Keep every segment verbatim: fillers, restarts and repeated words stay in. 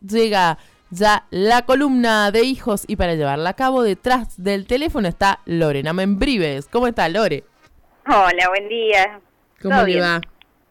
llega ya la columna de hijos y para llevarla a cabo detrás del teléfono está Lorena Membrives. ¿Cómo está, Lore? Hola, buen día. ¿Cómo le va?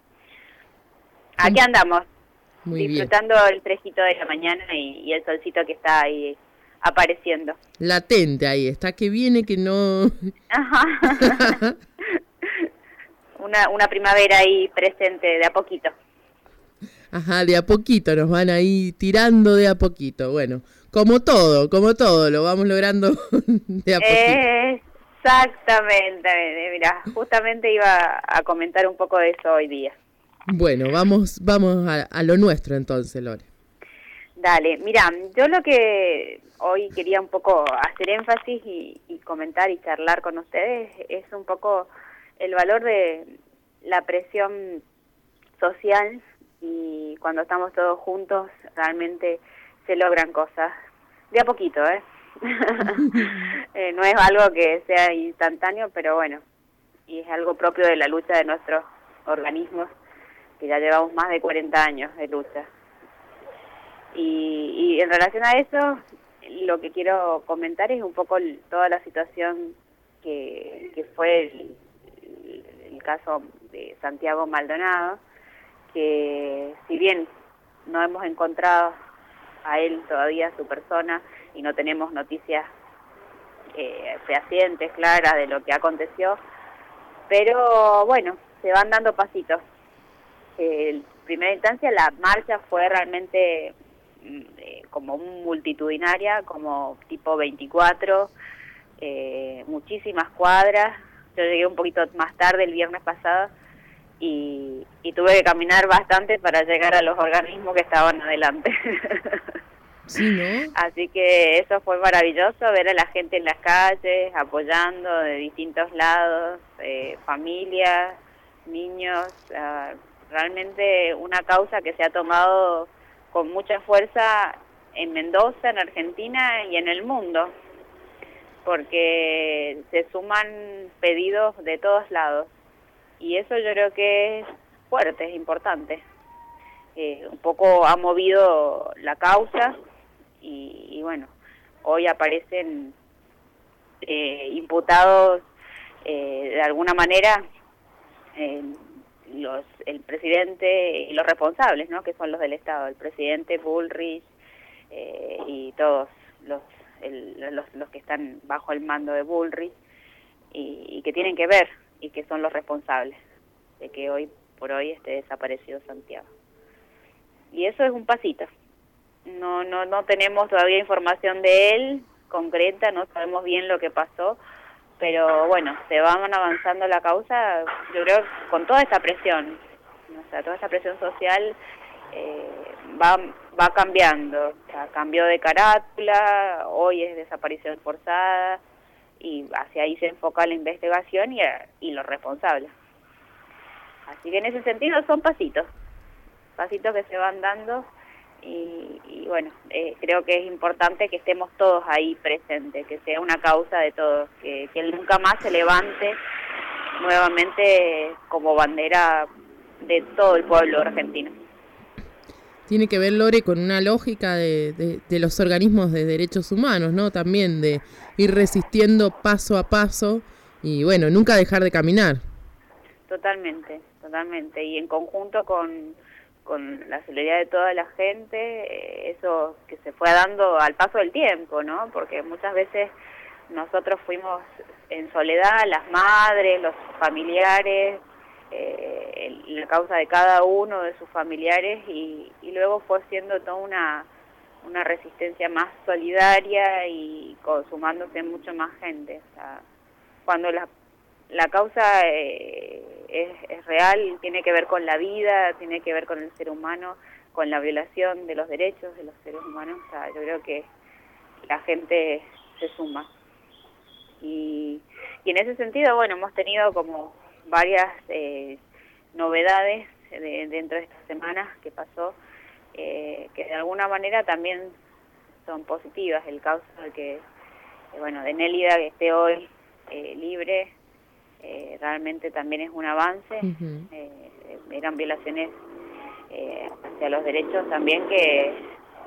Aquí andamos, Muy disfrutando bien. el fresquito de la mañana y, y el solcito que está ahí apareciendo. Latente ahí, está que viene que no... Ajá. una, una primavera ahí presente de a poquito. Ajá, de a poquito, nos van ahí tirando de a poquito. Bueno, como todo, como todo, lo vamos logrando de a poquito. Exactamente, mira, justamente iba a comentar un poco de eso hoy día. Bueno, vamos vamos a, a lo nuestro entonces, Lore. Dale, mira, yo lo que hoy quería un poco hacer énfasis y, y comentar y charlar con ustedes es un poco el valor de la presión social y cuando estamos todos juntos realmente se logran cosas de a poquito, ¿eh? eh no es algo que sea instantáneo, pero bueno, y es algo propio de la lucha de nuestros organismos, que ya llevamos más de cuarenta años de lucha. Y, y en relación a eso, lo que quiero comentar es un poco el, toda la situación que, que fue el, el, el caso de Santiago Maldonado, que si bien no hemos encontrado a él todavía, su persona, y no tenemos noticias eh, fehacientes, claras de lo que aconteció, pero bueno, se van dando pasitos. Eh, en primera instancia la marcha fue realmente eh, como multitudinaria, como tipo veinticuatro, eh, muchísimas cuadras. Yo llegué un poquito más tarde el viernes pasado y, y tuve que caminar bastante para llegar a los organismos que estaban adelante. Sí, ¿no? Así que eso fue maravilloso, ver a la gente en las calles, apoyando de distintos lados, eh, familias, niños, uh, realmente una causa que se ha tomado con mucha fuerza en Mendoza, en Argentina y en el mundo, porque se suman pedidos de todos lados y eso yo creo que es fuerte, es importante. Eh, un poco ha movido la causa y, y bueno, hoy aparecen eh, imputados eh, de alguna manera eh, los el presidente y los responsables, ¿no? Que son los del Estado, el presidente Bullrich eh, y todos los, el, los los que están bajo el mando de Bullrich y, y que tienen que ver y que son los responsables de que hoy por hoy esté desaparecido Santiago. Y eso es un pasito. No no no tenemos todavía información de él concreta, no sabemos bien lo que pasó, pero bueno, se van avanzando la causa, yo creo, con toda esta presión, o sea, toda esta presión social eh, va va cambiando, o sea, cambió de carátula, hoy es desaparición forzada, y hacia ahí se enfoca la investigación y, y los responsables. Así que en ese sentido son pasitos, pasitos que se van dando, y, y bueno, eh, creo que es importante que estemos todos ahí presentes, que sea una causa de todos, que, que él nunca más se levante nuevamente como bandera de todo el pueblo argentino. Tiene que ver, Lore, con una lógica de, de, de los organismos de derechos humanos, ¿no? También de ir resistiendo paso a paso y bueno, nunca dejar de caminar. Totalmente, totalmente, y en conjunto con con la solidaridad de toda la gente, eh, eso que se fue dando al paso del tiempo, ¿no? Porque muchas veces nosotros fuimos en soledad, las madres, los familiares, eh, la causa de cada uno de sus familiares, y, y luego fue siendo toda una, una resistencia más solidaria y consumándose mucho más gente. O sea, cuando la La causa eh, es, es real, tiene que ver con la vida, tiene que ver con el ser humano, con la violación de los derechos de los seres humanos. O sea, yo creo que la gente se suma. Y, y en ese sentido, bueno, hemos tenido como varias eh, novedades de, dentro de estas semanas que pasó, eh, que de alguna manera también son positivas. El caso de que, eh, bueno, de Nélida, que esté hoy eh, libre, Eh, realmente también es un avance. Uh-huh. eh, eran violaciones eh, hacia los derechos también que,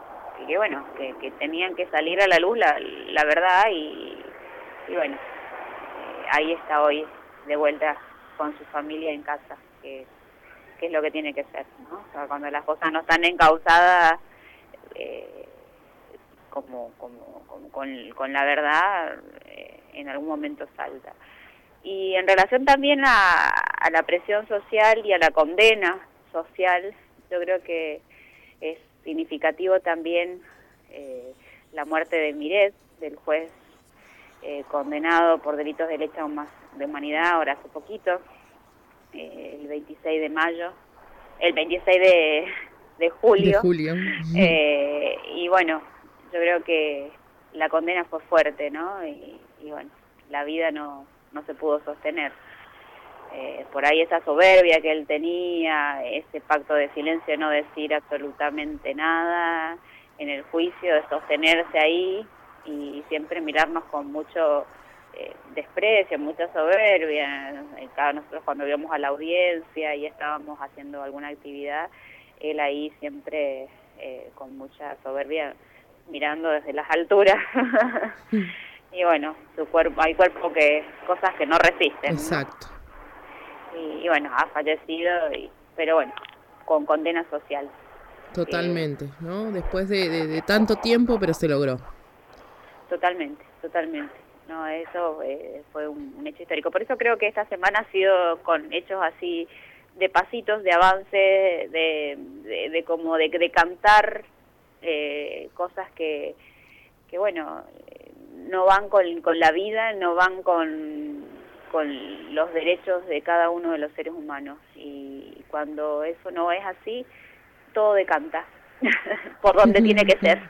que bueno, que, que tenían que salir a la luz la, la verdad y, y bueno, eh, ahí está hoy de vuelta con su familia en casa, que, que es lo que tiene que ser, ¿no? O sea, cuando las cosas no están encausadas eh, como, como, como con, con la verdad, eh, en algún momento salta. Y en relación también a, a la presión social y a la condena social, yo creo que es significativo también eh, la muerte de Miret, del juez eh, condenado por delitos de lesa de humanidad ahora hace poquito, eh, el veintiséis de mayo, el veintiséis de, de julio. De julio. Eh, y bueno, yo creo que la condena fue fuerte, ¿no? Y, y bueno, la vida no, no se pudo sostener. Eh, por ahí esa soberbia que él tenía, ese pacto de silencio, no decir absolutamente nada en el juicio, de sostenerse ahí y siempre mirarnos con mucho eh, desprecio, mucha soberbia. Cada nosotros cuando íbamos a la audiencia y estábamos haciendo alguna actividad, él ahí siempre eh, con mucha soberbia mirando desde las alturas. Y bueno, su cuerpo, hay cuerpo que, cosas que no resisten. Exacto. ¿No? Y, y bueno, ha fallecido, y, pero bueno, con condena social. Totalmente, eh, ¿no? Después de, de, de tanto tiempo, pero se logró. Totalmente, totalmente. No, eso eh, fue un, un hecho histórico. Por eso creo que esta semana ha sido con hechos así de pasitos, de avance, de, de, de como de, de cantar eh, cosas que, que bueno, no van con, con la vida, no van con, con los derechos de cada uno de los seres humanos. Y cuando eso no es así, todo decanta por donde tiene que ser.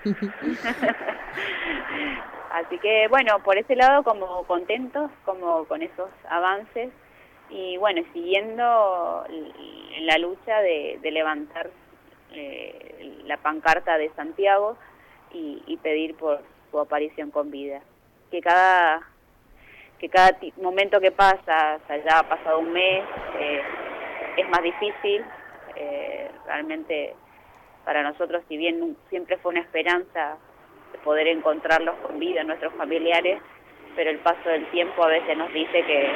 Así que bueno, por ese lado como contentos, como con esos avances y bueno, siguiendo la lucha de, de levantar eh, la pancarta de Santiago y, y pedir por su aparición con vida. Que cada que cada momento que pasa, o sea, ya ha pasado un mes, eh, es más difícil. Eh, realmente para nosotros, si bien siempre fue una esperanza de poder encontrarlos con vida, nuestros familiares, pero el paso del tiempo a veces nos dice que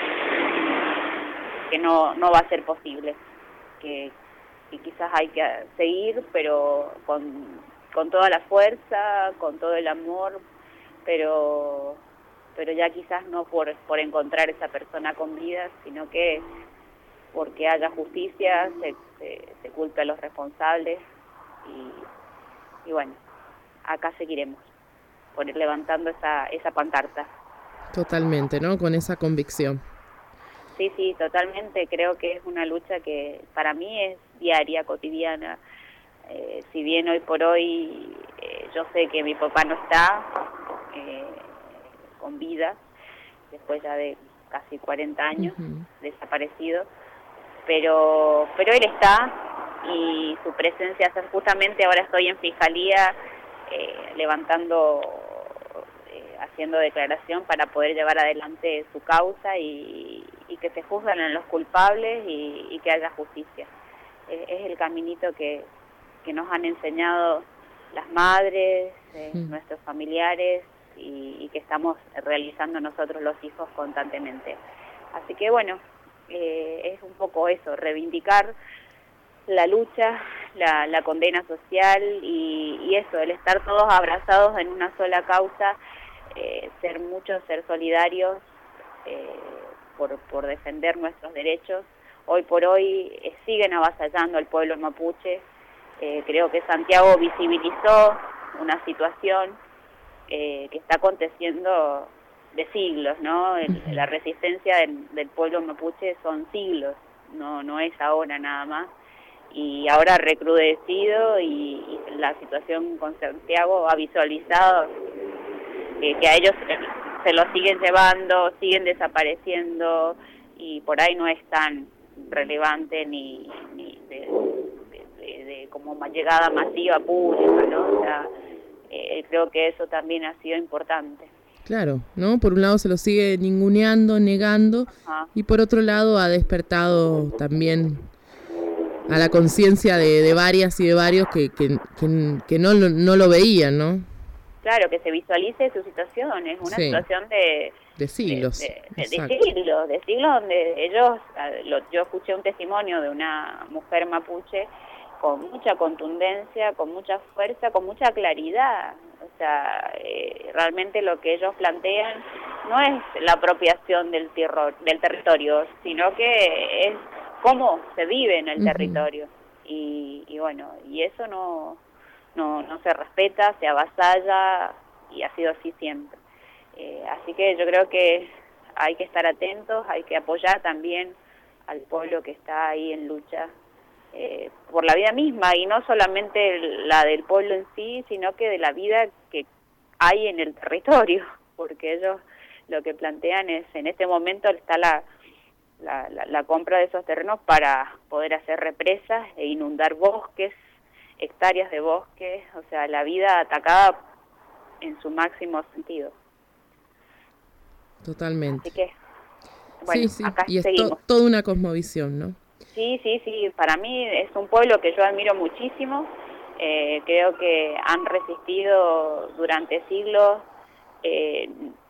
que no no va a ser posible, que, que quizás hay que seguir, pero con, con toda la fuerza, con todo el amor, pero pero ya quizás no por, por encontrar esa persona con vida, sino que porque haya justicia, se, se, se culpe a los responsables y, y bueno, acá seguiremos por ir levantando esa, esa pancarta. Totalmente, ¿no? Con esa convicción. Sí, sí, totalmente. Creo que es una lucha que para mí es diaria, cotidiana. Eh, si bien hoy por hoy eh, yo sé que mi papá no está eh, con vida, después ya de casi cuarenta años, uh-huh. desaparecido, pero pero él está y su presencia, justamente ahora estoy en Fiscalía eh, levantando, eh, haciendo declaración para poder llevar adelante su causa y, y que se juzguen a los culpables y, y que haya justicia. Eh, es el caminito que, que nos han enseñado las madres, eh, sí. nuestros familiares y, y que estamos realizando nosotros los hijos constantemente. Así que bueno, eh, es un poco eso, reivindicar la lucha, la, la condena social y, y eso, el estar todos abrazados en una sola causa, eh, ser muchos, ser solidarios eh, por, por defender nuestros derechos. Hoy por hoy eh, siguen avasallando al pueblo mapuche. Eh, creo que Santiago visibilizó una situación eh, que está aconteciendo de siglos, ¿no? El, la resistencia del, del pueblo mapuche son siglos, no no es ahora nada más. Y ahora recrudecido y, y la situación con Santiago ha visualizado que, que a ellos se lo siguen llevando, siguen desapareciendo y por ahí no es tan relevante ni, ni de, de, de, de como llegada masiva pública, ¿no? O sea, eh, creo que eso también ha sido importante. Claro, ¿no? Por un lado se lo sigue ninguneando, negando, ajá. Y por otro lado ha despertado también a la conciencia de, de varias y de varios que, que, que, que no, no lo veían, ¿no? Claro, que se visualice su situación, es una sí. situación de... De siglos. De, de, de, de siglos, de siglos donde ellos, lo, yo escuché un testimonio de una mujer mapuche con mucha contundencia, con mucha fuerza, con mucha claridad. O sea, eh, realmente lo que ellos plantean no es la apropiación del, terror, del territorio, sino que es cómo se vive en el uh-huh. territorio. Y, y bueno, y eso no, no, no se respeta, se avasalla y ha sido así siempre. Eh, así que yo creo que hay que estar atentos, hay que apoyar también al pueblo que está ahí en lucha eh, por la vida misma, y no solamente la del pueblo en sí, sino que de la vida que hay en el territorio, porque ellos lo que plantean es, en este momento está la, la, la, la compra de esos terrenos para poder hacer represas e inundar bosques, hectáreas de bosques, o sea, la vida atacada en su máximo sentido. Totalmente. Así que, bueno, sí, sí. acá y es seguimos. To, toda una cosmovisión, ¿no? Sí, sí, sí. Para mí es un pueblo que yo admiro muchísimo. Eh, creo que han resistido durante siglos eh,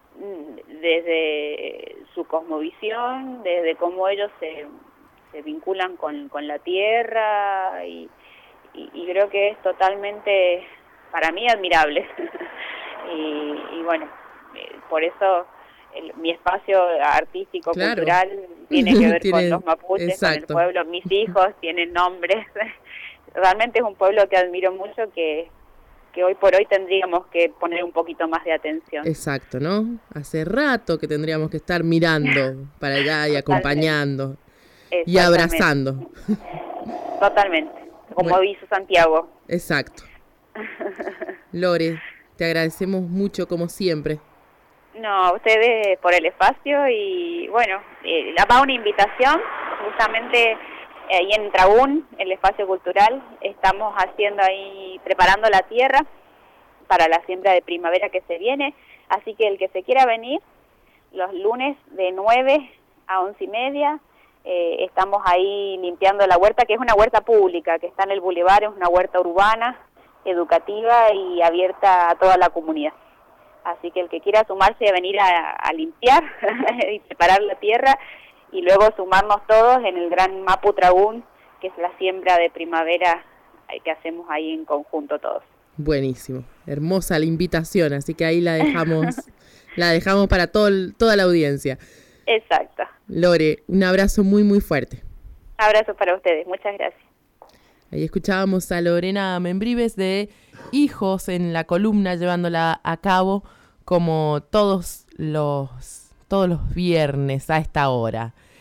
desde su cosmovisión, desde cómo ellos se, se vinculan con, con la tierra y, y, y creo que es totalmente, para mí, admirable. y, y bueno, eh, por eso... El, mi espacio artístico, claro. cultural, tiene que ver tiene, con los mapuches, exacto. con el pueblo. Mis hijos tienen nombres. Realmente es un pueblo que admiro mucho, que, que hoy por hoy tendríamos que poner un poquito más de atención. Exacto, ¿no? Hace rato que tendríamos que estar mirando para allá y acompañando y abrazando. Totalmente, como bueno. hizo Santiago. Exacto. Lore, te agradecemos mucho como siempre. No, a ustedes por el espacio y bueno, eh, va una invitación justamente eh, ahí en Trabún, el espacio cultural, estamos haciendo ahí, preparando la tierra para la siembra de primavera que se viene, así que el que se quiera venir, los lunes de nueve a once y media, eh, estamos ahí limpiando la huerta, que es una huerta pública, que está en el bulevar, es una huerta urbana, educativa y abierta a toda la comunidad. Así que el que quiera sumarse a venir a, a limpiar y preparar la tierra y luego sumarnos todos en el gran Mapu Trabún, que es la siembra de primavera que hacemos ahí en conjunto todos. Buenísimo, hermosa la invitación, así que ahí la dejamos, la dejamos para todo, toda la audiencia. Exacto. Lore, un abrazo muy muy fuerte. Abrazo para ustedes, muchas gracias. Ahí escuchábamos a Lorena Membrives de Hijos en la columna, llevándola a cabo como todos los, todos los viernes a esta hora.